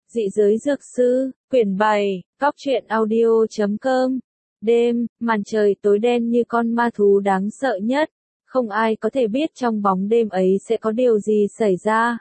Dị giới dược sư, quyển 7, Cóc truyện audio.com. Đêm, màn trời tối đen như con ma thú đáng sợ nhất. Không ai có thể biết trong bóng đêm ấy sẽ có điều gì xảy ra.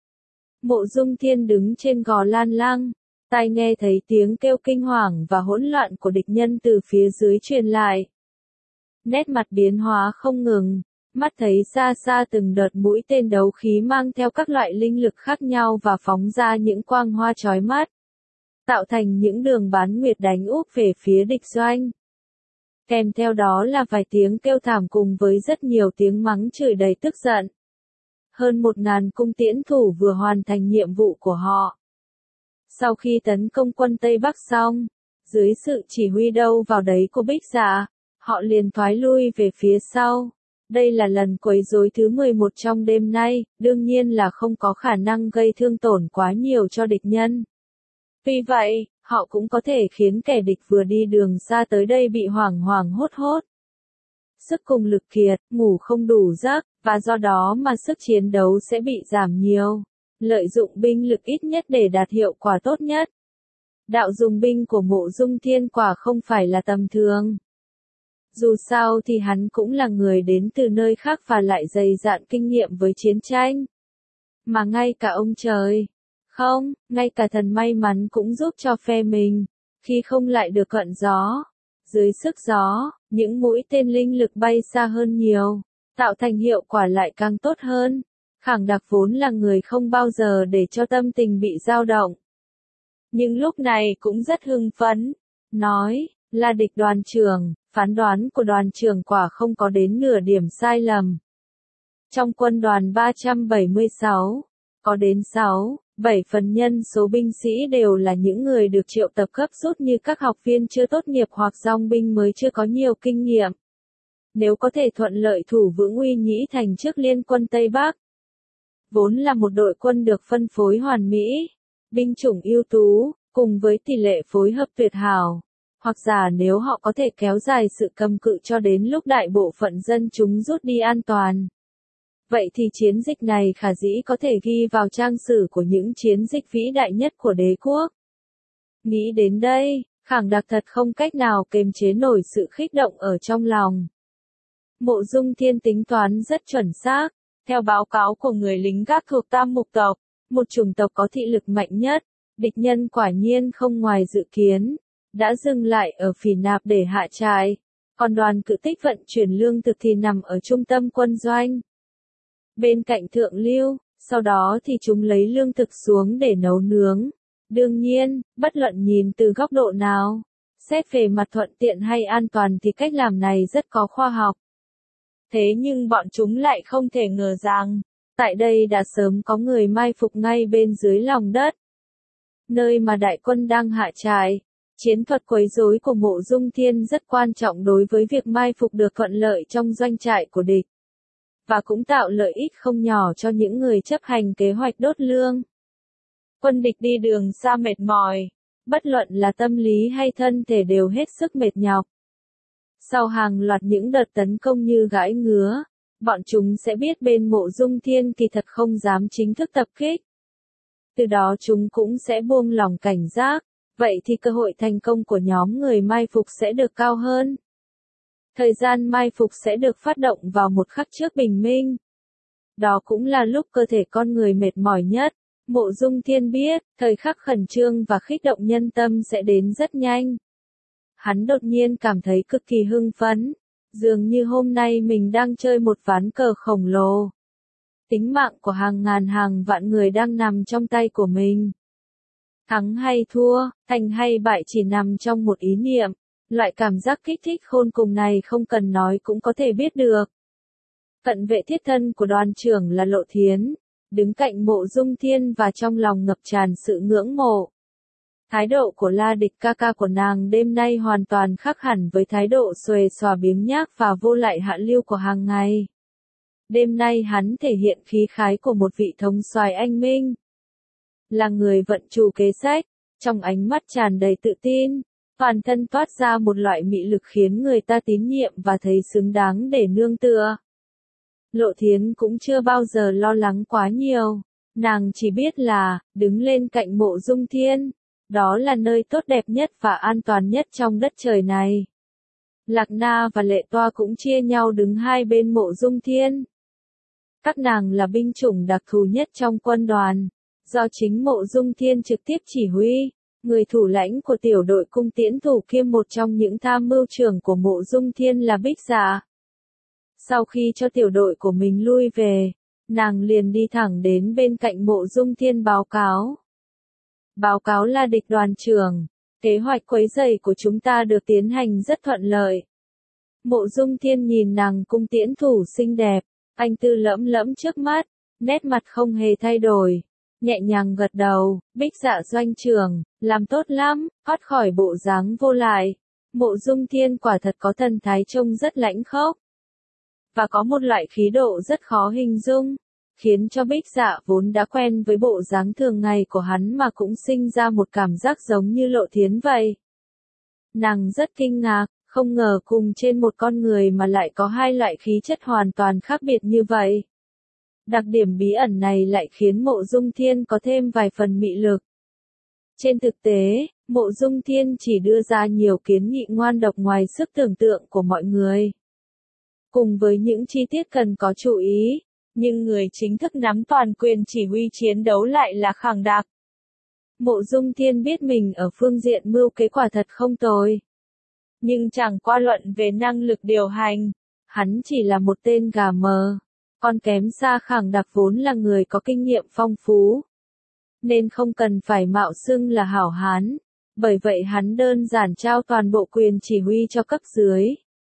Mộ Dung Thiên đứng trên gò lan lăng, tai nghe thấy tiếng kêu kinh hoàng và hỗn loạn của địch nhân từ phía dưới truyền lại. Nét mặt biến hóa không ngừng, mắt thấy xa xa từng đợt mũi tên đấu khí mang theo các loại linh lực khác nhau và phóng ra những quang hoa chói mắt, tạo thành những đường bán nguyệt đánh úp về phía địch doanh. Kèm theo đó là vài tiếng kêu thảm cùng với rất nhiều tiếng mắng chửi đầy tức giận. Hơn 1000 cung tiễn thủ vừa hoàn thành nhiệm vụ của họ. Sau khi tấn công quân Tây Bắc xong, dưới sự chỉ huy đâu vào đấy của Bích Dạ, họ liền thoái lui về phía sau. Đây là lần quấy rối thứ 11 trong đêm nay, đương nhiên là không có khả năng gây thương tổn quá nhiều cho địch nhân. Vì vậy, họ cũng có thể khiến kẻ địch vừa đi đường xa tới đây bị hoảng hoảng hốt hốt. Sức cùng lực kiệt, ngủ không đủ giấc, và do đó mà sức chiến đấu sẽ bị giảm nhiều. Lợi dụng binh lực ít nhất để đạt hiệu quả tốt nhất. Đạo dùng binh của Mộ Dung Thiên quả không phải là tầm thường. Dù sao thì hắn cũng là người đến từ nơi khác và lại dày dạn kinh nghiệm với chiến tranh. Mà ngay cả ông trời, không, ngay cả thần may mắn cũng giúp cho phe mình, khi không lại được cận gió. Dưới sức gió, những mũi tên linh lực bay xa hơn nhiều, tạo thành hiệu quả lại càng tốt hơn. Khảng Đặc vốn là người không bao giờ để cho tâm tình bị dao động. Nhưng lúc này cũng rất hưng phấn, nói, là địch đoàn trưởng, phán đoán của đoàn trưởng quả không có đến nửa điểm sai lầm. Trong quân đoàn 376, có đến 6-7 phần nhân số binh sĩ đều là những người được triệu tập gấp rút như các học viên chưa tốt nghiệp hoặc dòng binh mới chưa có nhiều kinh nghiệm. Nếu có thể thuận lợi thủ vững Uy Nhĩ Thành trước liên quân Tây Bắc, vốn là một đội quân được phân phối hoàn mỹ, binh chủng ưu tú, cùng với tỷ lệ phối hợp tuyệt hảo. Hoặc giả nếu họ có thể kéo dài sự cầm cự cho đến lúc đại bộ phận dân chúng rút đi an toàn. Vậy thì chiến dịch này khả dĩ có thể ghi vào trang sử của những chiến dịch vĩ đại nhất của đế quốc. Nghĩ đến đây, Khảng Đặc thật không cách nào kềm chế nổi sự khích động ở trong lòng. Mộ Dung Thiên tính toán rất chuẩn xác, theo báo cáo của người lính gác thuộc Tam Mục tộc, một chủng tộc có thị lực mạnh nhất, địch nhân quả nhiên không ngoài dự kiến, đã dừng lại ở Phỉ Nạp để hạ trại, còn đoàn cự tích vận chuyển lương thực thì nằm ở trung tâm quân doanh. Bên cạnh thượng lưu, sau đó thì chúng lấy lương thực xuống để nấu nướng. Đương nhiên, bất luận nhìn từ góc độ nào, xét về mặt thuận tiện hay an toàn thì cách làm này rất có khoa học. Thế nhưng bọn chúng lại không thể ngờ rằng, tại đây đã sớm có người mai phục ngay bên dưới lòng đất. Nơi mà đại quân đang hạ trại, chiến thuật quấy rối của Mộ Dung Thiên rất quan trọng đối với việc mai phục được thuận lợi trong doanh trại của địch. Và cũng tạo lợi ích không nhỏ cho những người chấp hành kế hoạch đốt lương. Quân địch đi đường xa mệt mỏi, bất luận là tâm lý hay thân thể đều hết sức mệt nhọc. Sau hàng loạt những đợt tấn công như gãi ngứa, bọn chúng sẽ biết bên Mộ Dung Thiên kỳ thật không dám chính thức tập kích. Từ đó chúng cũng sẽ buông lỏng cảnh giác, vậy thì cơ hội thành công của nhóm người mai phục sẽ được cao hơn. Thời gian mai phục sẽ được phát động vào một khắc trước bình minh. Đó cũng là lúc cơ thể con người mệt mỏi nhất. Mộ Dung Thiên biết, thời khắc khẩn trương và kích động nhân tâm sẽ đến rất nhanh. Hắn đột nhiên cảm thấy cực kỳ hưng phấn, dường như hôm nay mình đang chơi một ván cờ khổng lồ. Tính mạng của hàng ngàn hàng vạn người đang nằm trong tay của mình. Thắng hay thua, thành hay bại chỉ nằm trong một ý niệm. Loại cảm giác kích thích khôn cùng này không cần nói cũng có thể biết được. Cận vệ thiết thân của đoàn trưởng là Lộ Thiến, đứng cạnh Mộ Dung Thiên và trong lòng ngập tràn sự ngưỡng mộ. Thái độ của La Địch ca ca của nàng đêm nay hoàn toàn khác hẳn với thái độ xuề xòa biếng nhác và vô lại hạ lưu của hàng ngày. Đêm nay hắn thể hiện khí khái của một vị thống soái anh minh. Là người vận chủ kế sách, trong ánh mắt tràn đầy tự tin. Toàn thân toát ra một loại mị lực khiến người ta tín nhiệm và thấy xứng đáng để nương tựa. Lộ Thiến cũng chưa bao giờ lo lắng quá nhiều. Nàng chỉ biết là, đứng lên cạnh Mộ Dung Thiên, đó là nơi tốt đẹp nhất và an toàn nhất trong đất trời này. Lạc Na và Lệ Toa cũng chia nhau đứng hai bên Mộ Dung Thiên. Các nàng là binh chủng đặc thù nhất trong quân đoàn, do chính Mộ Dung Thiên trực tiếp chỉ huy, người thủ lãnh của tiểu đội cung tiễn thủ kiêm một trong những tham mưu trưởng của Mộ Dung Thiên là Bích Dạ. Sau khi cho tiểu đội của mình lui về, nàng liền đi thẳng đến bên cạnh Mộ Dung Thiên báo cáo. Báo cáo La Địch đoàn trưởng, kế hoạch quấy rầy của chúng ta được tiến hành rất thuận lợi. Mộ Dung Thiên nhìn nàng cung tiễn thủ xinh đẹp, anh tư lẫm lẫm trước mắt, nét mặt không hề thay đổi, nhẹ nhàng gật đầu. Bích Dạ doanh trưởng, làm tốt lắm, thoát khỏi bộ dáng vô lại. Mộ Dung Thiên quả thật có thần thái trông rất lãnh khốc, và có một loại khí độ rất khó hình dung, khiến cho Bích Dạ vốn đã quen với bộ dáng thường ngày của hắn mà cũng sinh ra một cảm giác giống như Lộ Thiến vậy. Nàng rất kinh ngạc, không ngờ cùng trên một con người mà lại có hai loại khí chất hoàn toàn khác biệt như vậy. Đặc điểm bí ẩn này lại khiến Mộ Dung Thiên có thêm vài phần mị lực. Trên thực tế, Mộ Dung Thiên chỉ đưa ra nhiều kiến nghị ngoan độc ngoài sức tưởng tượng của mọi người. Cùng với những chi tiết cần có chú ý, nhưng người chính thức nắm toàn quyền chỉ huy chiến đấu lại là Khảng Đạc. Mộ Dung Thiên biết mình ở phương diện mưu kế quả thật không tồi. Nhưng chẳng qua luận về năng lực điều hành, hắn chỉ là một tên gà mờ, còn kém xa Khảng Đạc vốn là người có kinh nghiệm phong phú. Nên không cần phải mạo xưng là hảo hán, bởi vậy hắn đơn giản trao toàn bộ quyền chỉ huy cho cấp dưới.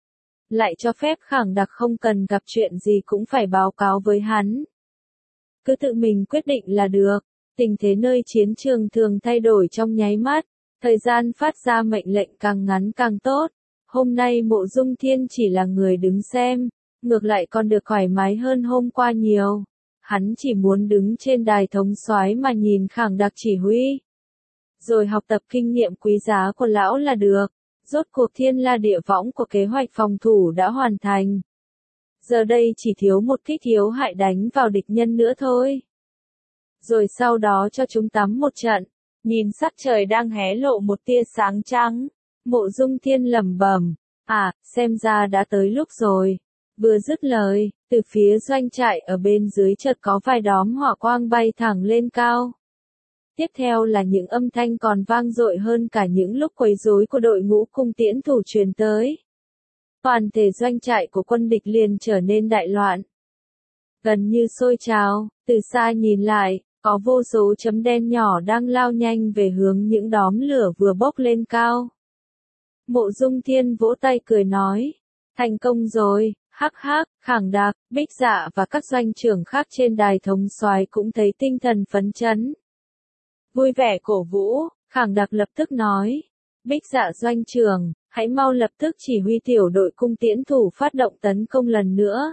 Lại cho phép Khảng Đạc không cần gặp chuyện gì cũng phải báo cáo với hắn. Cứ tự mình quyết định là được, tình thế nơi chiến trường thường thay đổi trong nháy mắt, thời gian phát ra mệnh lệnh càng ngắn càng tốt. Hôm nay Mộ Dung Thiên chỉ là người đứng xem, ngược lại còn được thoải mái hơn hôm qua nhiều. Hắn chỉ muốn đứng trên đài thống soái mà nhìn Khảng Đạc chỉ huy, rồi học tập kinh nghiệm quý giá của lão là được. Rốt cuộc thiên la địa võng của kế hoạch phòng thủ đã hoàn thành. Giờ đây chỉ thiếu một kích yếu hại đánh vào địch nhân nữa thôi. Rồi sau đó cho chúng tắm một trận, nhìn sắc trời đang hé lộ một tia sáng trắng. Mộ Dung Thiên lẩm bẩm, xem ra đã tới lúc rồi. Vừa dứt lời, từ phía doanh trại ở bên dưới chợt có vài đóm hỏa quang bay thẳng lên cao. Tiếp theo là những âm thanh còn vang dội hơn cả những lúc quấy rối của đội ngũ cung tiễn thủ truyền tới. Toàn thể doanh trại của quân địch liền trở nên đại loạn. Gần như sôi trào, từ xa nhìn lại, có vô số chấm đen nhỏ đang lao nhanh về hướng những đóm lửa vừa bốc lên cao. Mộ Dung Thiên vỗ tay cười nói, thành công rồi, hắc hắc. Khảng Đạc, Bích Dạ và các doanh trưởng khác trên đài thống soái cũng thấy tinh thần phấn chấn. Vui vẻ cổ vũ, Khảng Đạc lập tức nói, Bích Dạ doanh trưởng, hãy mau lập tức chỉ huy tiểu đội cung tiễn thủ phát động tấn công lần nữa.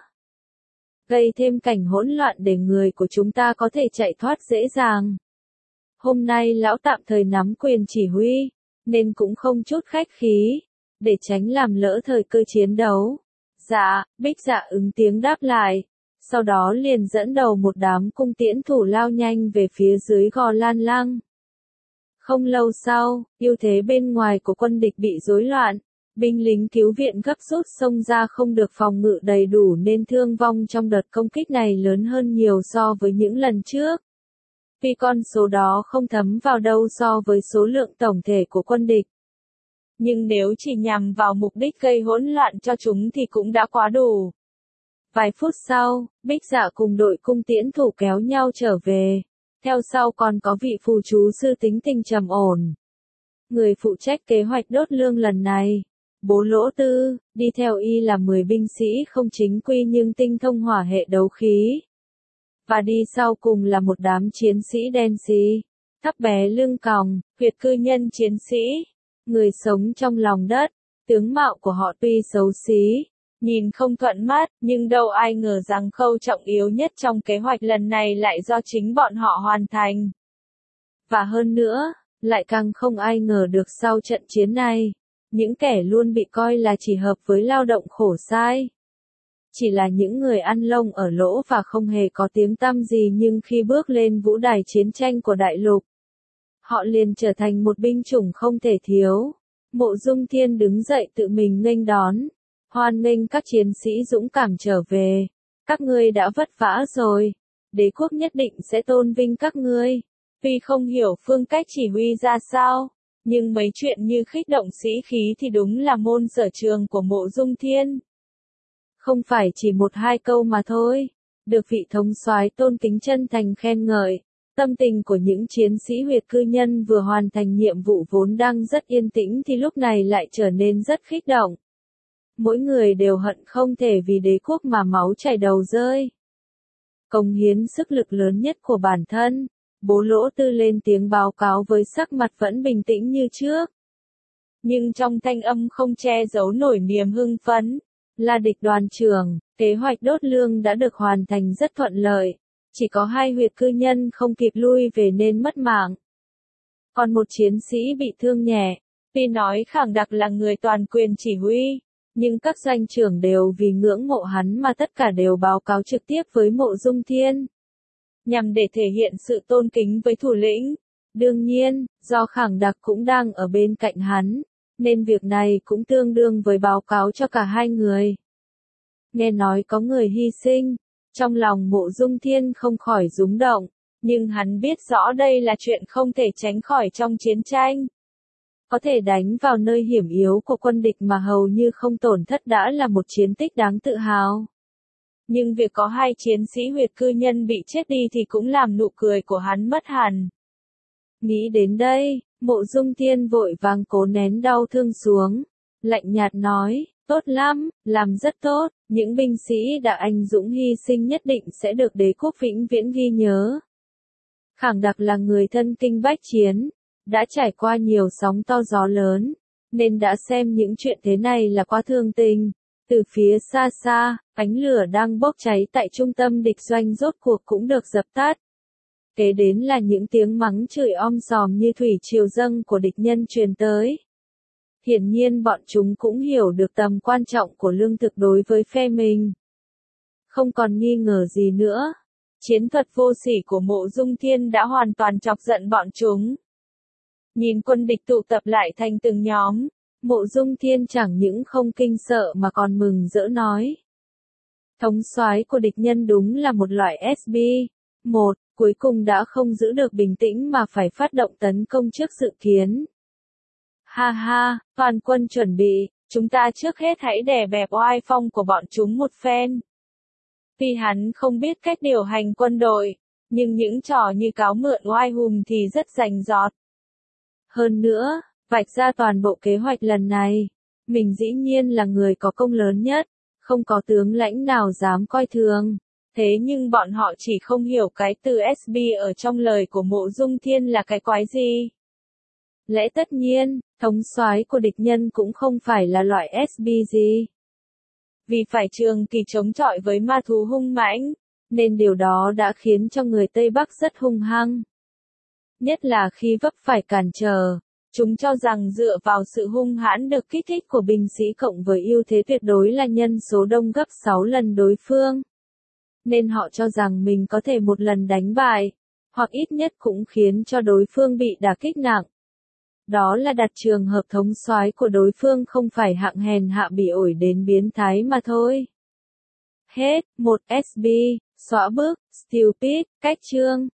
Gây thêm cảnh hỗn loạn để người của chúng ta có thể chạy thoát dễ dàng. Hôm nay lão tạm thời nắm quyền chỉ huy, nên cũng không chút khách khí, để tránh làm lỡ thời cơ chiến đấu. Dạ, Bích Dạ ứng tiếng đáp lại. Sau đó liền dẫn đầu một đám cung tiễn thủ lao nhanh về phía dưới Gò Lan Lăng. Không lâu sau, ưu thế bên ngoài của quân địch bị rối loạn, binh lính cứu viện gấp rút xông ra không được phòng ngự đầy đủ nên thương vong trong đợt công kích này lớn hơn nhiều so với những lần trước. Vì con số đó không thấm vào đâu so với số lượng tổng thể của quân địch. Nhưng nếu chỉ nhằm vào mục đích gây hỗn loạn cho chúng thì cũng đã quá đủ. Vài phút sau, Bích Dạ cùng đội cung tiễn thủ kéo nhau trở về. Theo sau còn có vị phù chú sư tính tình trầm ổn. Người phụ trách kế hoạch đốt lương lần này, Bố Lỗ Tư, đi theo y là 10 binh sĩ không chính quy nhưng tinh thông hỏa hệ đấu khí. Và đi sau cùng là một đám chiến sĩ đen xì, thấp bé lưng còng, huyệt cư nhân chiến sĩ, người sống trong lòng đất. Tướng mạo của họ tuy xấu xí, nhìn không thuận mắt, nhưng đâu ai ngờ rằng khâu trọng yếu nhất trong kế hoạch lần này lại do chính bọn họ hoàn thành. Và hơn nữa, lại càng không ai ngờ được sau trận chiến này, những kẻ luôn bị coi là chỉ hợp với lao động khổ sai, chỉ là những người ăn lông ở lỗ và không hề có tiếng tăm gì, nhưng khi bước lên vũ đài chiến tranh của đại lục, họ liền trở thành một binh chủng không thể thiếu. Mộ Dung Thiên đứng dậy tự mình nghênh đón, hoan nghênh các chiến sĩ dũng cảm trở về. Các ngươi đã vất vả rồi, đế quốc nhất định sẽ tôn vinh các ngươi. Tuy không hiểu phương cách chỉ huy ra sao, nhưng mấy chuyện như khích động sĩ khí thì đúng là môn sở trường của Mộ Dung Thiên. Không phải chỉ một hai câu mà thôi, được vị thống soái tôn kính chân thành khen ngợi. Tâm tình của những chiến sĩ huyệt cư nhân vừa hoàn thành nhiệm vụ vốn đang rất yên tĩnh thì lúc này lại trở nên rất kích động. Mỗi người đều hận không thể vì đế quốc mà máu chảy đầu rơi. Cống hiến sức lực lớn nhất của bản thân, Bố Lỗ Tư lên tiếng báo cáo với sắc mặt vẫn bình tĩnh như trước. Nhưng trong thanh âm không che giấu nổi niềm hưng phấn. Là Địch đoàn trưởng, kế hoạch đốt lương đã được hoàn thành rất thuận lợi. Chỉ có 2 huyệt cư nhân không kịp lui về nên mất mạng. Còn một chiến sĩ bị thương nhẹ. Tuy nói Khảng Đặc là người toàn quyền chỉ huy, nhưng các doanh trưởng đều vì ngưỡng mộ hắn mà tất cả đều báo cáo trực tiếp với Mộ Dung Thiên, nhằm để thể hiện sự tôn kính với thủ lĩnh. Đương nhiên, do Khảng Đặc cũng đang ở bên cạnh hắn, nên việc này cũng tương đương với báo cáo cho cả 2 người. Nghe nói có người hy sinh, trong lòng Mộ Dung Thiên không khỏi rúng động, nhưng hắn biết rõ đây là chuyện không thể tránh khỏi trong chiến tranh. Có thể đánh vào nơi hiểm yếu của quân địch mà hầu như không tổn thất đã là một chiến tích đáng tự hào. Nhưng việc có 2 chiến sĩ huyệt cư nhân bị chết đi thì cũng làm nụ cười của hắn mất hẳn. Nghĩ đến đây, Mộ Dung Thiên vội vàng cố nén đau thương xuống, lạnh nhạt nói, tốt lắm, làm rất tốt, những binh sĩ đã anh dũng hy sinh nhất định sẽ được đế quốc vĩnh viễn ghi nhớ. Khảng Đặc là người thân kinh bách chiến, đã trải qua nhiều sóng to gió lớn, nên đã xem những chuyện thế này là quá thường tình. Từ phía xa xa, ánh lửa đang bốc cháy tại trung tâm địch doanh rốt cuộc cũng được dập tắt. Kế đến là những tiếng mắng chửi om sòm như thủy triều dâng của địch nhân truyền tới. Hiển nhiên bọn chúng cũng hiểu được tầm quan trọng của lương thực đối với phe mình. Không còn nghi ngờ gì nữa, chiến thuật vô sỉ của Mộ Dung Thiên đã hoàn toàn chọc giận bọn chúng. Nhìn quân địch tụ tập lại thành từng nhóm, Mộ Dung Thiên chẳng những không kinh sợ mà còn mừng rỡ nói. Thống soái của địch nhân đúng là một loại SB-1, cuối cùng đã không giữ được bình tĩnh mà phải phát động tấn công trước dự kiến. Ha ha, toàn quân chuẩn bị, chúng ta trước hết hãy đè bẹp oai phong của bọn chúng một phen. Tuy hắn không biết cách điều hành quân đội, nhưng những trò như cáo mượn oai hùng thì rất rành rọt. Hơn nữa, vạch ra toàn bộ kế hoạch lần này, mình dĩ nhiên là người có công lớn nhất, không có tướng lãnh nào dám coi thường. Thế nhưng bọn họ chỉ không hiểu cái từ SB ở trong lời của Mộ Dung Thiên là cái quái gì. Lẽ tất nhiên, thống soái của địch nhân cũng không phải là loại SB gì. Vì phải trường kỳ chống chọi với ma thú hung mãnh, nên điều đó đã khiến cho người Tây Bắc rất hung hăng. Nhất là khi vấp phải cản trở, chúng cho rằng dựa vào sự hung hãn được kích thích của binh sĩ cộng với ưu thế tuyệt đối là nhân số đông gấp 6 lần đối phương. Nên họ cho rằng mình có thể một lần đánh bại, hoặc ít nhất cũng khiến cho đối phương bị đả kích nặng. Đó là đặt trường hợp thống soái của đối phương không phải hạng hèn hạ bị ổi đến biến thái mà thôi. Hết, 1 SB, xóa bước, stupid, cách chương.